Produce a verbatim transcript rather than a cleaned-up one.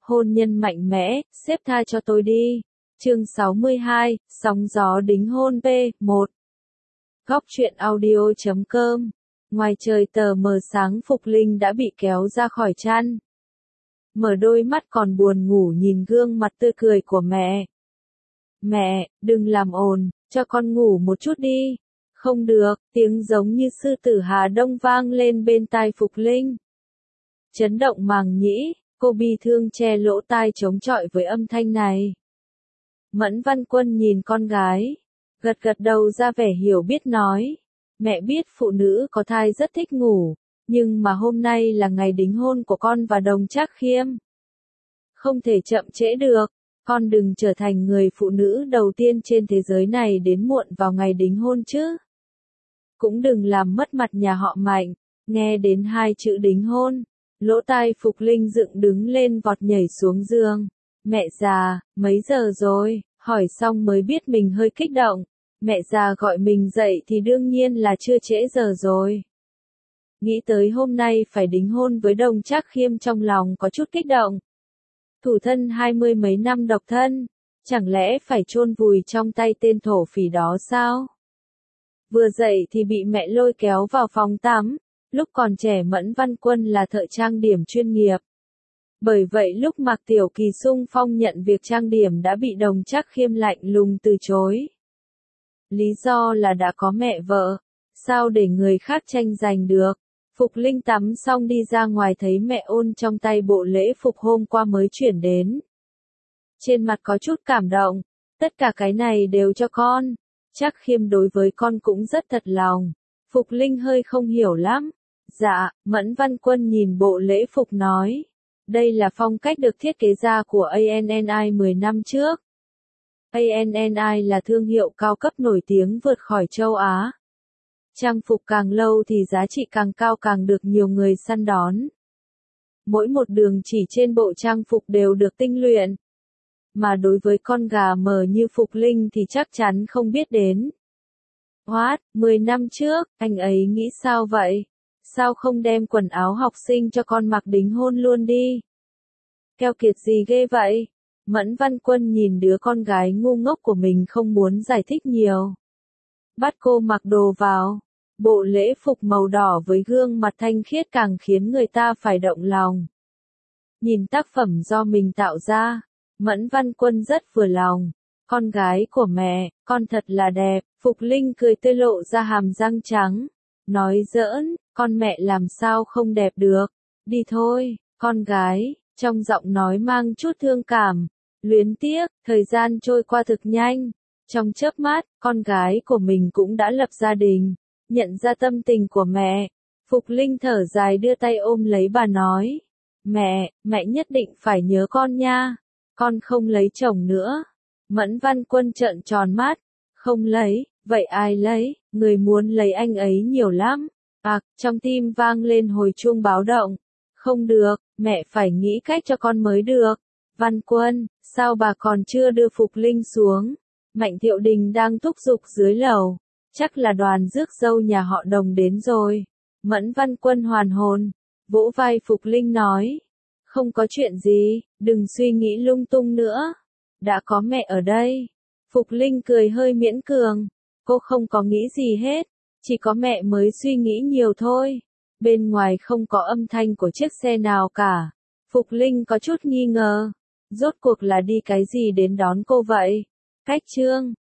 hôn nhân mạnh mẽ, xếp tha cho tôi đi. Chương sáu mươi hai, sóng gió đính hôn P một. Góc truyện audio chấm com. Ngoài trời tờ mờ sáng Phục Linh đã bị kéo ra khỏi chăn. Mở đôi mắt còn buồn ngủ nhìn gương mặt tươi cười của mẹ. Mẹ, đừng làm ồn, cho con ngủ một chút đi. Không được, tiếng giống như sư tử Hà Đông vang lên bên tai Phục Linh. Chấn động màng nhĩ, cô bi thương che lỗ tai chống chọi với âm thanh này. Mẫn Văn Quân nhìn con gái, gật gật đầu ra vẻ hiểu biết nói. Mẹ biết phụ nữ có thai rất thích ngủ, nhưng mà hôm nay là ngày đính hôn của con và Đồng Trác Khiêm. Không thể chậm trễ được, con đừng trở thành người phụ nữ đầu tiên trên thế giới này đến muộn vào ngày đính hôn chứ. Cũng đừng làm mất mặt nhà họ Mạnh, nghe đến hai chữ đính hôn. Lỗ tai Phục Linh dựng đứng lên vọt nhảy xuống giường. Mẹ già, mấy giờ rồi? Hỏi xong mới biết mình hơi kích động. Mẹ già gọi mình dậy thì đương nhiên là chưa trễ giờ rồi. Nghĩ tới hôm nay phải đính hôn với Đồng Trác Khiêm trong lòng có chút kích động. Thủ thân hai mươi mấy năm độc thân, chẳng lẽ phải chôn vùi trong tay tên thổ phỉ đó sao? Vừa dậy thì bị mẹ lôi kéo vào phòng tắm. Lúc còn trẻ Mẫn Văn Quân là thợ trang điểm chuyên nghiệp. Bởi vậy lúc Mạc Tiểu Kỳ xung phong nhận việc trang điểm đã bị Đồng Trác Khiêm lạnh lùng từ chối. Lý do là đã có mẹ vợ, sao để người khác tranh giành được. Phục Linh tắm xong đi ra ngoài thấy mẹ ôn trong tay bộ lễ phục hôm qua mới chuyển đến. Trên mặt có chút cảm động, tất cả cái này đều cho con. Trác Khiêm đối với con cũng rất thật lòng. Phục Linh hơi không hiểu lắm. Dạ, Mẫn Văn Quân nhìn bộ lễ phục nói. Đây là phong cách được thiết kế ra của a en en i mười năm trước. a en en i là thương hiệu cao cấp nổi tiếng vượt khỏi châu Á. Trang phục càng lâu thì giá trị càng cao càng được nhiều người săn đón. Mỗi một đường chỉ trên bộ trang phục đều được tinh luyện. Mà đối với con gà mờ như Phục Linh thì chắc chắn không biết đến. What, mười năm trước, anh ấy nghĩ sao vậy? Sao không đem quần áo học sinh cho con mặc đính hôn luôn đi? Keo kiệt gì ghê vậy? Mẫn Văn Quân nhìn đứa con gái ngu ngốc của mình không muốn giải thích nhiều. Bắt cô mặc đồ vào. Bộ lễ phục màu đỏ với gương mặt thanh khiết càng khiến người ta phải động lòng. Nhìn tác phẩm do mình tạo ra, Mẫn Văn Quân rất vừa lòng. Con gái của mẹ, con thật là đẹp. Phục Linh cười tươi lộ ra hàm răng trắng. Nói giỡn, con mẹ làm sao không đẹp được. Đi thôi, con gái, trong giọng nói mang chút thương cảm. Luyến tiếc, thời gian trôi qua thực nhanh. Trong chớp mắt, con gái của mình cũng đã lập gia đình. Nhận ra tâm tình của mẹ. Phục Linh thở dài đưa tay ôm lấy bà nói. Mẹ, mẹ nhất định phải nhớ con nha. Con không lấy chồng nữa. Mẫn Văn Quân trợn tròn mắt. Không lấy, vậy ai lấy? Người muốn lấy anh ấy nhiều lắm. À, trong tim vang lên hồi chuông báo động. Không được, mẹ phải nghĩ cách cho con mới được. Văn Quân, sao bà còn chưa đưa Phục Linh xuống? Mạnh Thiệu Đình đang thúc giục dưới lầu. Chắc là đoàn rước dâu nhà họ Đồng đến rồi. Mẫn Văn Quân hoàn hồn. Vỗ vai Phục Linh nói. Không có chuyện gì, đừng suy nghĩ lung tung nữa. Đã có mẹ ở đây. Phục Linh cười hơi miễn cường. Cô không có nghĩ gì hết. Chỉ có mẹ mới suy nghĩ nhiều thôi. Bên ngoài không có âm thanh của chiếc xe nào cả. Phục Linh có chút nghi ngờ. Rốt cuộc là đi cái gì đến đón cô vậy? Cách Trương,